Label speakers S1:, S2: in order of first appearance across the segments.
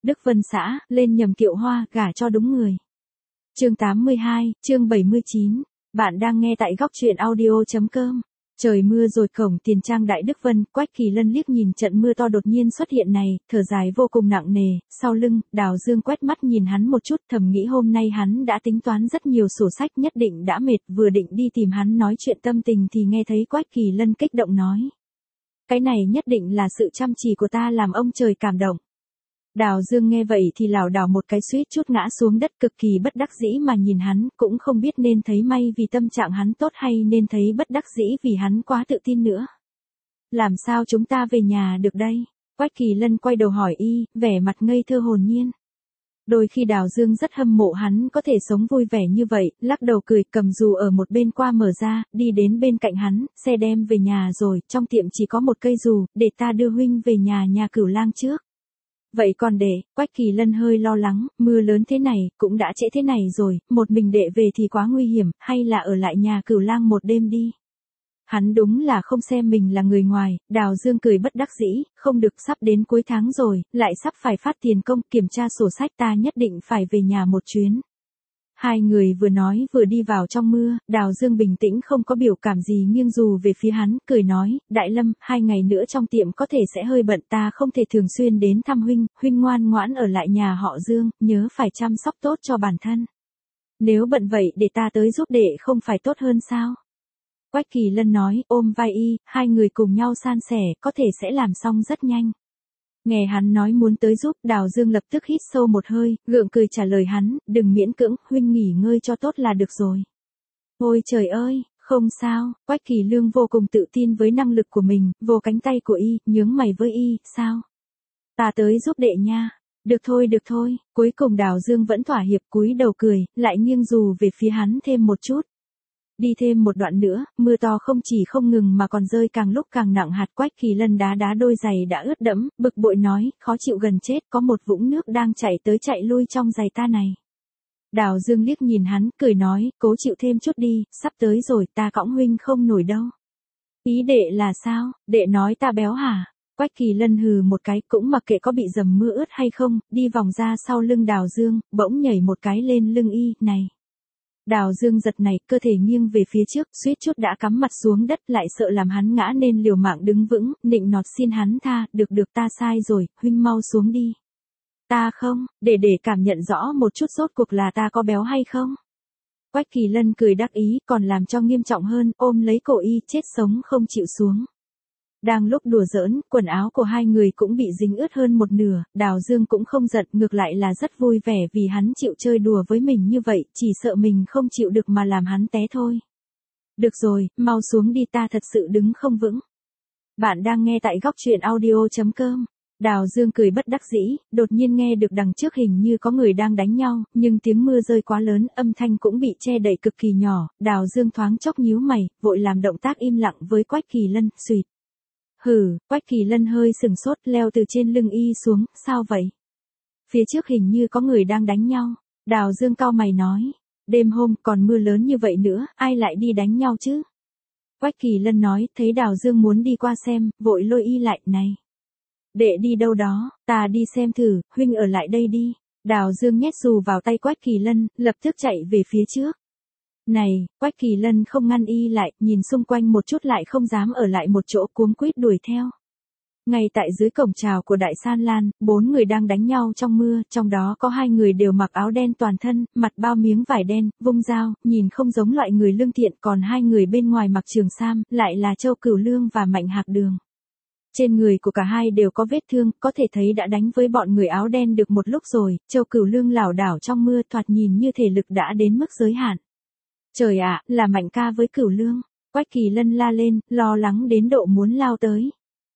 S1: Đức Vân xã, lên nhầm kiệu hoa, gả cho đúng người. Chương 82, chương 79. Bạn đang nghe tại góc truyện audio.com. Trời mưa rồi, cổng tiền trang Đại Đức Vân, Quách Kỳ Lân liếc nhìn trận mưa to đột nhiên xuất hiện này, thở dài vô cùng nặng nề. Sau lưng, Đào Dương quét mắt nhìn hắn một chút, thầm nghĩ hôm nay hắn đã tính toán rất nhiều sổ sách, nhất định đã mệt, vừa định đi tìm hắn nói chuyện tâm tình thì nghe thấy Quách Kỳ Lân kích động nói: cái này nhất định là sự chăm chỉ của ta làm ông trời cảm động. Đào Dương nghe vậy thì lảo đảo một cái suýt chút ngã xuống đất, cực kỳ bất đắc dĩ mà nhìn hắn, cũng không biết nên thấy may vì tâm trạng hắn tốt hay nên thấy bất đắc dĩ vì hắn quá tự tin nữa. Làm sao chúng ta về nhà được đây? Quách Kỳ Lân quay đầu hỏi y, vẻ mặt ngây thơ hồn nhiên. Đôi khi Đào Dương rất hâm mộ hắn có thể sống vui vẻ như vậy, lắc đầu cười, cầm dù ở một bên qua mở ra, đi đến bên cạnh hắn, xe đem về nhà rồi, trong tiệm chỉ có một cây dù, để ta đưa huynh về nhà Cửu Lang trước. Vậy còn để, Quách Kỳ Lân hơi lo lắng, mưa lớn thế này, cũng đã trễ thế này rồi, một mình đệ về thì quá nguy hiểm, hay là ở lại nhà Cửu Lang một đêm đi. Hắn đúng là không xem mình là người ngoài. Đào Dương cười bất đắc dĩ, không được, sắp đến cuối tháng rồi, lại sắp phải phát tiền công, kiểm tra sổ sách, ta nhất định phải về nhà một chuyến. Hai người vừa nói vừa đi vào trong mưa, Đào Dương bình tĩnh không có biểu cảm gì nghiêng dù về phía hắn, cười nói: Đại Lâm, 2 ngày nữa trong tiệm có thể sẽ hơi bận, ta không thể thường xuyên đến thăm huynh, huynh ngoan ngoãn ở lại nhà họ Dương, nhớ phải chăm sóc tốt cho bản thân. Nếu bận vậy để ta tới giúp đệ không phải tốt hơn sao? Quách Kỳ Lân nói, ôm vai y, hai người cùng nhau san sẻ, có thể sẽ làm xong rất nhanh. Nghe hắn nói muốn tới giúp, Đào Dương lập tức hít sâu một hơi, gượng cười trả lời hắn, đừng miễn cưỡng, huynh nghỉ ngơi cho tốt là được rồi. Ôi trời ơi, không sao. Quách Kỳ Lương vô cùng tự tin với năng lực của mình, vồ cánh tay của y, nhướng mày với y, sao? Ta tới giúp đệ nha. Được thôi, cuối cùng Đào Dương vẫn thỏa hiệp, cúi đầu cười, lại nghiêng dù về phía hắn thêm một chút. Đi thêm một đoạn nữa, mưa to không chỉ không ngừng mà còn rơi càng lúc càng nặng hạt. Quách Kỳ Lân đá đôi giày đã ướt đẫm, bực bội nói, khó chịu gần chết, có một vũng nước đang chảy tới chạy lui trong giày ta này. Đào Dương liếc nhìn hắn, cười nói, cố chịu thêm chút đi, sắp tới rồi, ta cõng huynh không nổi đâu. Ý đệ là sao, đệ nói ta béo hả? Quách Kỳ Lân hừ một cái, cũng mặc kệ có bị dầm mưa ướt hay không, đi vòng ra sau lưng Đào Dương, bỗng nhảy một cái lên lưng y, này. Đào Dương giật này, cơ thể nghiêng về phía trước, suýt chút đã cắm mặt xuống đất, lại sợ làm hắn ngã nên liều mạng đứng vững, nịnh nọt xin hắn tha, được ta sai rồi, huynh mau xuống đi. Ta không, để cảm nhận rõ một chút rốt cuộc là ta có béo hay không. Quách Kỳ Lân cười đắc ý, còn làm cho nghiêm trọng hơn, ôm lấy cổ y, chết sống không chịu xuống. Đang lúc đùa giỡn, quần áo của hai người cũng bị dính ướt hơn một nửa, Đào Dương cũng không giận, ngược lại là rất vui vẻ vì hắn chịu chơi đùa với mình như vậy, chỉ sợ mình không chịu được mà làm hắn té thôi. Được rồi, mau xuống đi, ta thật sự đứng không vững. Bạn đang nghe tại góc truyện audio.com. Đào Dương cười bất đắc dĩ, đột nhiên nghe được đằng trước hình như có người đang đánh nhau, nhưng tiếng mưa rơi quá lớn, âm thanh cũng bị che đậy cực kỳ nhỏ. Đào Dương thoáng chốc nhíu mày, vội làm động tác im lặng với Quách Kỳ Lân, suýt. Hừ, Quách Kỳ Lân hơi sừng sốt, leo từ trên lưng y xuống, sao vậy? Phía trước hình như có người đang đánh nhau. Đào Dương cau mày nói, đêm hôm còn mưa lớn như vậy nữa, ai lại đi đánh nhau chứ? Quách Kỳ Lân nói, thấy Đào Dương muốn đi qua xem, vội lôi y lại, này. Đệ đi đâu đó, ta đi xem thử, huynh ở lại đây đi. Đào Dương nhét dù vào tay Quách Kỳ Lân, lập tức chạy về phía trước. Này, Quách Kỳ Lân không ngăn y lại, nhìn xung quanh một chút lại không dám ở lại một chỗ, cuống quýt đuổi theo. Ngay tại dưới cổng chào của Đại San Lan, 4 người đang đánh nhau trong mưa, trong đó có 2 người đều mặc áo đen toàn thân, mặt bao miếng vải đen, vung dao, nhìn không giống loại người lương thiện, còn 2 người bên ngoài mặc trường sam, lại là Châu Cửu Lương và Mạnh Hạc Đường. Trên người của cả hai đều có vết thương, có thể thấy đã đánh với bọn người áo đen được một lúc rồi. Châu Cửu Lương lảo đảo trong mưa, thoạt nhìn như thể lực đã đến mức giới hạn. Trời ạ, là Mạnh ca với Cửu Lương. Quách Kỳ Lân la lên, lo lắng đến độ muốn lao tới.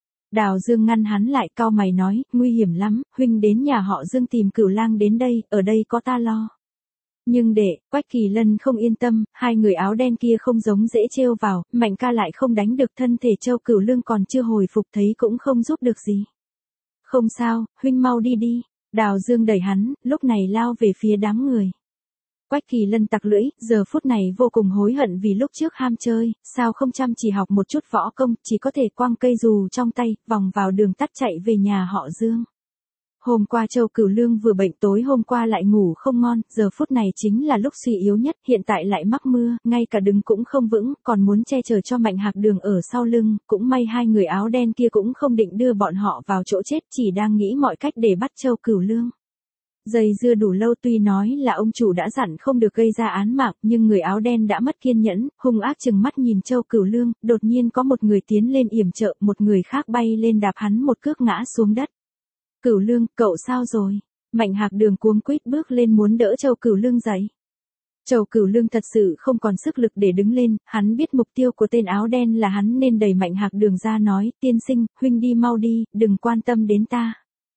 S1: Đào Dương ngăn hắn lại, cau mày nói, nguy hiểm lắm, huynh đến nhà họ Dương tìm Cửu Lang đến đây, ở đây có ta lo. Nhưng Quách Kỳ Lân không yên tâm, 2 người áo đen kia không giống dễ trêu vào, Mạnh ca lại không đánh được, thân thể Châu Cửu Lương còn chưa hồi phục, thấy cũng không giúp được gì. Không sao, huynh mau đi đi. Đào Dương đẩy hắn, lúc này lao về phía đám người. Quách Kỳ Lân tặc lưỡi, giờ phút này vô cùng hối hận vì lúc trước ham chơi, sao không chăm chỉ học một chút võ công, chỉ có thể quăng cây dù trong tay, vòng vào đường tắt chạy về nhà họ Dương. Hôm qua Châu Cửu Lương vừa bệnh, tối hôm qua lại ngủ không ngon, giờ phút này chính là lúc suy yếu nhất, hiện tại lại mắc mưa, ngay cả đứng cũng không vững, còn muốn che chở cho Mạnh Hạc Đường ở sau lưng, cũng may hai người áo đen kia cũng không định đưa bọn họ vào chỗ chết, chỉ đang nghĩ mọi cách để bắt Châu Cửu Lương. Dây dưa đủ lâu, tuy nói là ông chủ đã dặn không được gây ra án mạng, nhưng người áo đen đã mất kiên nhẫn, hung ác chừng mắt nhìn Châu Cửu Lương, đột nhiên có một người tiến lên yểm trợ, một người khác bay lên đạp hắn một cước ngã xuống đất. Cửu Lương, cậu sao rồi? Mạnh Hạc Đường cuống quýt bước lên muốn đỡ Châu Cửu Lương dậy. Châu Cửu Lương thật sự không còn sức lực để đứng lên, hắn biết mục tiêu của tên áo đen là hắn nên đẩy Mạnh Hạc Đường ra nói, tiên sinh, huynh đi mau đi, đừng quan tâm đến ta.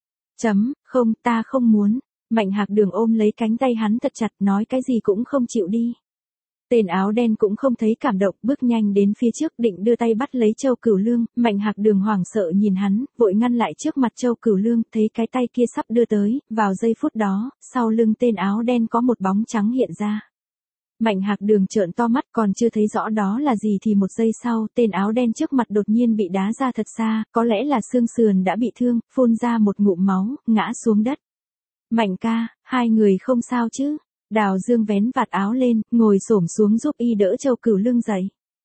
S1: Không, ta không muốn. Mạnh Hạc Đường ôm lấy cánh tay hắn thật chặt, nói cái gì cũng không chịu đi. Tên áo đen cũng không thấy cảm động, bước nhanh đến phía trước định đưa tay bắt lấy Châu Cửu Lương, Mạnh Hạc Đường hoảng sợ nhìn hắn, vội ngăn lại trước mặt Châu Cửu Lương, thấy cái tay kia sắp đưa tới, vào giây phút đó, sau lưng tên áo đen có một bóng trắng hiện ra. Mạnh Hạc Đường trợn to mắt, còn chưa thấy rõ đó là gì thì một giây sau, tên áo đen trước mặt đột nhiên bị đá ra thật xa, có lẽ là xương sườn đã bị thương, phun ra một ngụm máu, ngã xuống đất. Mạnh ca, hai người không sao chứ? Đào Dương vén vạt áo lên, ngồi xổm xuống giúp y đỡ Châu Cửu Lương dậy.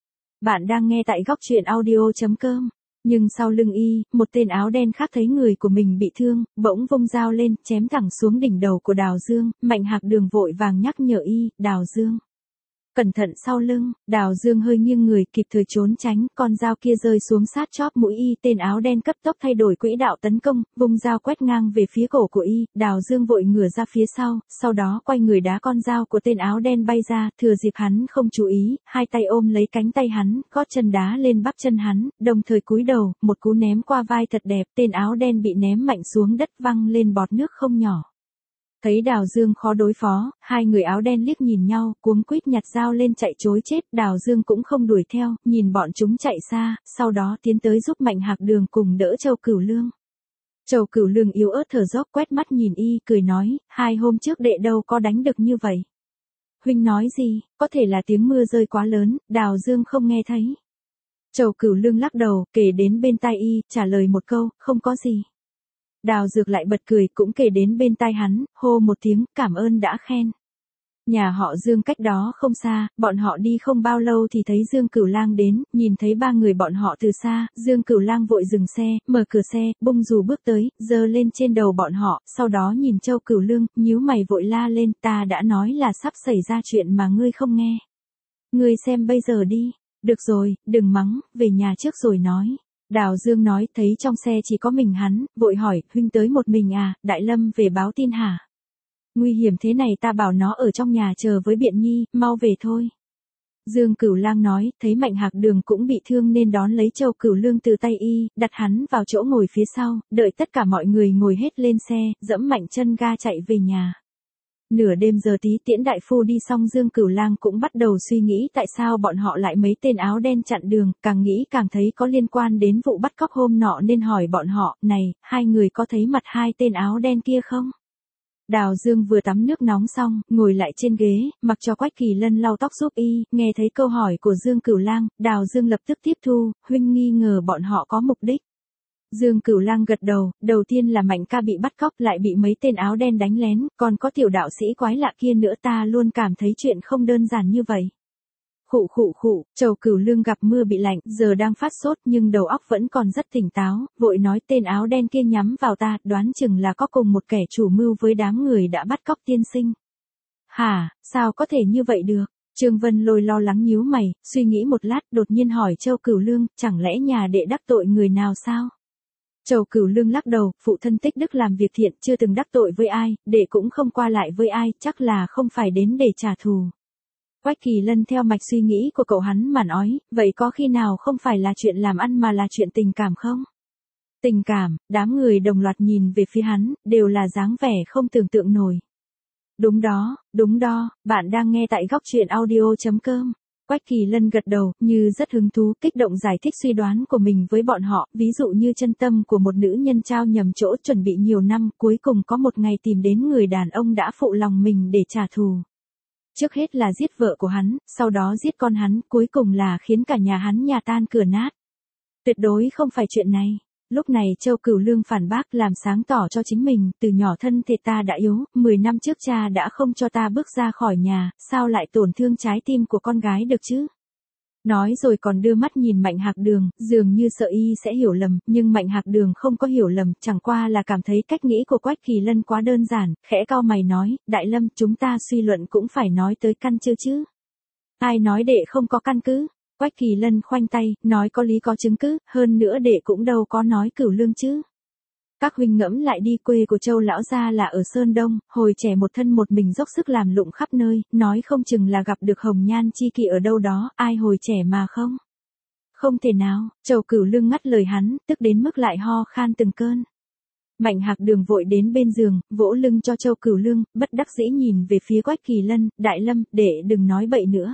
S1: Bạn đang nghe tại góc truyện audio.com. Nhưng sau lưng y, một tên áo đen khác thấy người của mình bị thương, bỗng vung dao lên, chém thẳng xuống đỉnh đầu của Đào Dương. Mạnh Hạc Đường vội vàng nhắc nhở y, Đào Dương. Cẩn thận sau lưng, Đào Dương hơi nghiêng người kịp thời trốn tránh, con dao kia rơi xuống sát chóp mũi y, tên áo đen cấp tốc thay đổi quỹ đạo tấn công, vung dao quét ngang về phía cổ của y, Đào Dương vội ngửa ra phía sau đó quay người đá con dao của tên áo đen bay ra, thừa dịp hắn không chú ý, hai tay ôm lấy cánh tay hắn, gót chân đá lên bắp chân hắn, đồng thời cúi đầu, một cú ném qua vai thật đẹp, tên áo đen bị ném mạnh xuống đất văng lên bọt nước không nhỏ. Thấy Đào Dương khó đối phó, hai người áo đen liếc nhìn nhau, cuống quýt nhặt dao lên chạy trối chết, Đào Dương cũng không đuổi theo, nhìn bọn chúng chạy xa, sau đó tiến tới giúp Mạnh Hạc Đường cùng đỡ Châu Cửu Lương. Châu Cửu Lương yếu ớt thở dốc quét mắt nhìn y, cười nói, 2 hôm trước đệ đâu có đánh được như vậy. Huynh nói gì, có thể là tiếng mưa rơi quá lớn, Đào Dương không nghe thấy. Châu Cửu Lương lắc đầu, kể đến bên tai y, trả lời một câu, không có gì. Đào Dược lại bật cười, cũng kể đến bên tai hắn, hô một tiếng, cảm ơn đã khen. Nhà họ Dương cách đó không xa, bọn họ đi không bao lâu thì thấy Dương Cửu Lang đến, nhìn thấy 3 người bọn họ từ xa, Dương Cửu Lang vội dừng xe, mở cửa xe, bung dù bước tới, giơ lên trên đầu bọn họ, sau đó nhìn Châu Cửu Lương, nhíu mày vội la lên, ta đã nói là sắp xảy ra chuyện mà ngươi không nghe. Ngươi xem bây giờ đi, được rồi, đừng mắng, về nhà trước rồi nói. Đào Dương nói, thấy trong xe chỉ có mình hắn, vội hỏi, huynh tới một mình à, Đại Lâm về báo tin hả? Nguy hiểm thế này ta bảo nó ở trong nhà chờ với Biện Nhi, mau về thôi. Dương Cửu Lang nói, thấy Mạnh Hạc Đường cũng bị thương nên đón lấy Châu Cửu Lương từ tay y, đặt hắn vào chỗ ngồi phía sau, đợi tất cả mọi người ngồi hết lên xe, dẫm mạnh chân ga chạy về nhà. Nửa đêm giờ tí tiễn đại phu đi xong, Dương Cửu Lang cũng bắt đầu suy nghĩ tại sao bọn họ lại mấy tên áo đen chặn đường, càng nghĩ càng thấy có liên quan đến vụ bắt cóc hôm nọ nên hỏi bọn họ, này, hai người có thấy mặt hai tên áo đen kia không? Đào Dương vừa tắm nước nóng xong, ngồi lại trên ghế, mặc cho Quách Kỳ Lân lau tóc giúp y, nghe thấy câu hỏi của Dương Cửu Lang, Đào Dương lập tức tiếp thu, huynh nghi ngờ bọn họ có mục đích. Dương Cửu Lang gật đầu, đầu tiên là Mạnh ca bị bắt cóc lại bị mấy tên áo đen đánh lén, còn có tiểu đạo sĩ quái lạ kia nữa, ta luôn cảm thấy chuyện không đơn giản như vậy. Khụ, Châu Cửu Lương gặp mưa bị lạnh, giờ đang phát sốt nhưng đầu óc vẫn còn rất tỉnh táo, vội nói tên áo đen kia nhắm vào ta, đoán chừng là có cùng một kẻ chủ mưu với đám người đã bắt cóc tiên sinh. Hả, sao có thể như vậy được? Trương Vân Lôi lo lắng nhíu mày, suy nghĩ một lát đột nhiên hỏi Châu Cửu Lương, chẳng lẽ nhà đệ đắc tội người nào sao? Châu Cửu Lương lắc đầu, phụ thân tích đức làm việc thiện, chưa từng đắc tội với ai, đệ cũng không qua lại với ai, chắc là không phải đến để trả thù. Quách Kỳ Lân theo mạch suy nghĩ của cậu hắn mà nói, vậy có khi nào không phải là chuyện làm ăn mà là chuyện tình cảm không? Tình cảm, đám người đồng loạt nhìn về phía hắn, đều là dáng vẻ không tưởng tượng nổi. Đúng đó, bạn đang nghe tại góc truyện audio.com. Quách Kỳ Lân gật đầu, như rất hứng thú, kích động giải thích suy đoán của mình với bọn họ, ví dụ như chân tâm của một nữ nhân trao nhầm chỗ chuẩn bị nhiều năm, cuối cùng có một ngày tìm đến người đàn ông đã phụ lòng mình để trả thù. Trước hết là giết vợ của hắn, sau đó giết con hắn, cuối cùng là khiến cả nhà hắn nhà tan cửa nát. Tuyệt đối không phải chuyện này. Lúc này Châu Cửu Lương phản bác làm sáng tỏ cho chính mình, từ nhỏ thân thể ta đã yếu, 10 năm trước cha đã không cho ta bước ra khỏi nhà, sao lại tổn thương trái tim của con gái được chứ? Nói rồi còn đưa mắt nhìn Mạnh Hạc Đường, dường như sợ y sẽ hiểu lầm, nhưng Mạnh Hạc Đường không có hiểu lầm, chẳng qua là cảm thấy cách nghĩ của Quách Kỳ Lân quá đơn giản, khẽ cau mày nói, Đại Lâm, chúng ta suy luận cũng phải nói tới căn chưa chứ? Ai nói đệ không có căn cứ? Quách Kỳ Lân khoanh tay, nói có lý có chứng cứ, hơn nữa đệ cũng đâu có nói Cửu Lương chứ. Các huynh ngẫm lại đi, quê của Châu lão gia là ở Sơn Đông, hồi trẻ một thân một mình dốc sức làm lụng khắp nơi, nói không chừng là gặp được hồng nhan chi kỷ ở đâu đó, ai hồi trẻ mà không? Không thể nào, Châu Cửu Lương ngắt lời hắn, tức đến mức lại ho khan từng cơn. Mạnh Hạc Đường vội đến bên giường, vỗ lưng cho Châu Cửu Lương, bất đắc dĩ nhìn về phía Quách Kỳ Lân, Đại Lâm, đệ đừng nói bậy nữa.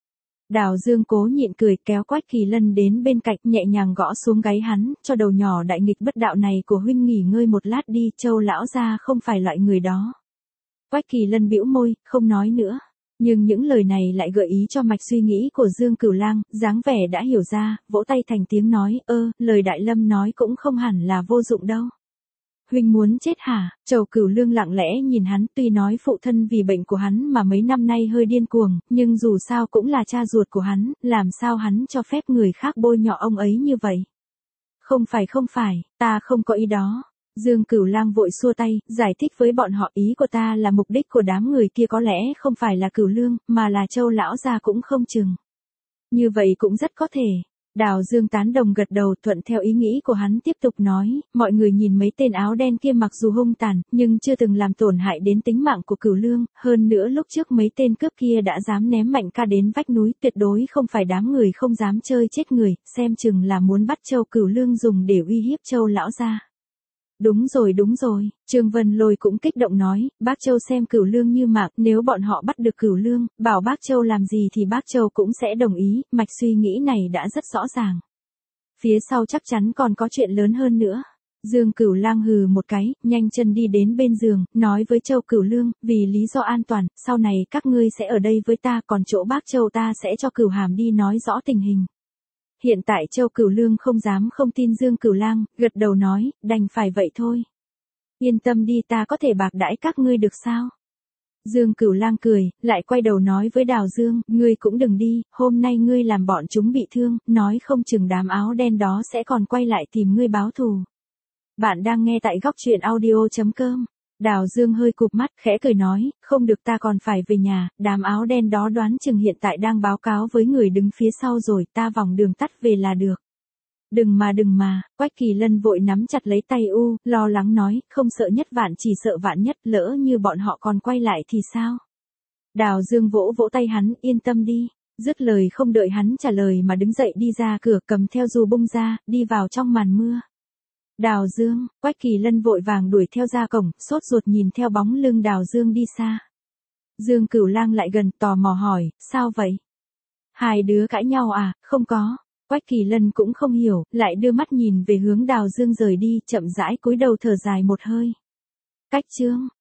S1: Đào Dương cố nhịn cười, kéo Quách Kỳ Lân đến bên cạnh, nhẹ nhàng gõ xuống gáy hắn, cho đầu nhỏ đại nghịch bất đạo này của huynh nghỉ ngơi một lát đi, Châu lão gia không phải loại người đó. Quách Kỳ Lân bĩu môi, không nói nữa. Nhưng những lời này lại gợi ý cho mạch suy nghĩ của Dương Cửu Lang, dáng vẻ đã hiểu ra, vỗ tay thành tiếng nói, lời Đại Lâm nói cũng không hẳn là vô dụng đâu. Huynh muốn chết hả? Châu Cửu Lương lặng lẽ nhìn hắn, tuy nói phụ thân vì bệnh của hắn mà mấy năm nay hơi điên cuồng, nhưng dù sao cũng là cha ruột của hắn, làm sao hắn cho phép người khác bôi nhọ ông ấy như vậy? Không phải, ta không có ý đó. Dương Cửu Lang vội xua tay, giải thích với bọn họ, ý của ta là mục đích của đám người kia có lẽ không phải là Cửu Lương, mà là Châu lão gia cũng không chừng. Như vậy cũng rất có thể. Đào Dương tán đồng gật đầu, thuận theo ý nghĩ của hắn tiếp tục nói, mọi người nhìn mấy tên áo đen kia mặc dù hung tàn, nhưng chưa từng làm tổn hại đến tính mạng của Cửu Lương, hơn nữa lúc trước mấy tên cướp kia đã dám ném Mạnh ca đến vách núi, tuyệt đối không phải đám người không dám chơi chết người, xem chừng là muốn bắt Châu Cửu Lương dùng để uy hiếp Châu lão gia. Đúng rồi, Trương Vân Lôi cũng kích động nói, bác Châu xem Cửu Lương như mạng, nếu bọn họ bắt được Cửu Lương, bảo bác Châu làm gì thì bác Châu cũng sẽ đồng ý, mạch suy nghĩ này đã rất rõ ràng. Phía sau chắc chắn còn có chuyện lớn hơn nữa. Dương Cửu Lang hừ một cái, nhanh chân đi đến bên giường, nói với Châu Cửu Lương, vì lý do an toàn, sau này các ngươi sẽ ở đây với ta, còn chỗ bác Châu ta sẽ cho Cửu Hàm đi nói rõ tình hình. Hiện tại Châu Cửu Lương không dám không tin Dương Cửu Lang, gật đầu nói, đành phải vậy thôi. Yên tâm đi, ta có thể bạc đãi các ngươi được sao? Dương Cửu Lang cười, lại quay đầu nói với Đào Dương, ngươi cũng đừng đi, hôm nay ngươi làm bọn chúng bị thương, nói không chừng đám áo đen đó sẽ còn quay lại tìm ngươi báo thù. Bạn đang nghe tại góc truyện audio.com. Đào Dương hơi cụp mắt, khẽ cười nói, không được, ta còn phải về nhà, đám áo đen đó đoán chừng hiện tại đang báo cáo với người đứng phía sau rồi, ta vòng đường tắt về là được. Đừng mà, Quách Kỳ Lân vội nắm chặt lấy tay lo lắng nói, không sợ nhất vạn chỉ sợ vạn nhất, lỡ như bọn họ còn quay lại thì sao? Đào Dương vỗ tay hắn, yên tâm đi. Dứt lời không đợi hắn trả lời mà đứng dậy đi ra cửa, cầm theo dù bung ra, đi vào trong màn mưa. Đào Dương, Quách Kỳ Lân vội vàng đuổi theo ra cổng, sốt ruột nhìn theo bóng lưng Đào Dương đi xa. Dương Cửu Lang lại gần, tò mò hỏi, sao vậy? Hai đứa cãi nhau à? Không có. Quách Kỳ Lân cũng không hiểu, lại đưa mắt nhìn về hướng Đào Dương rời đi, chậm rãi cúi đầu thở dài một hơi. Cách chương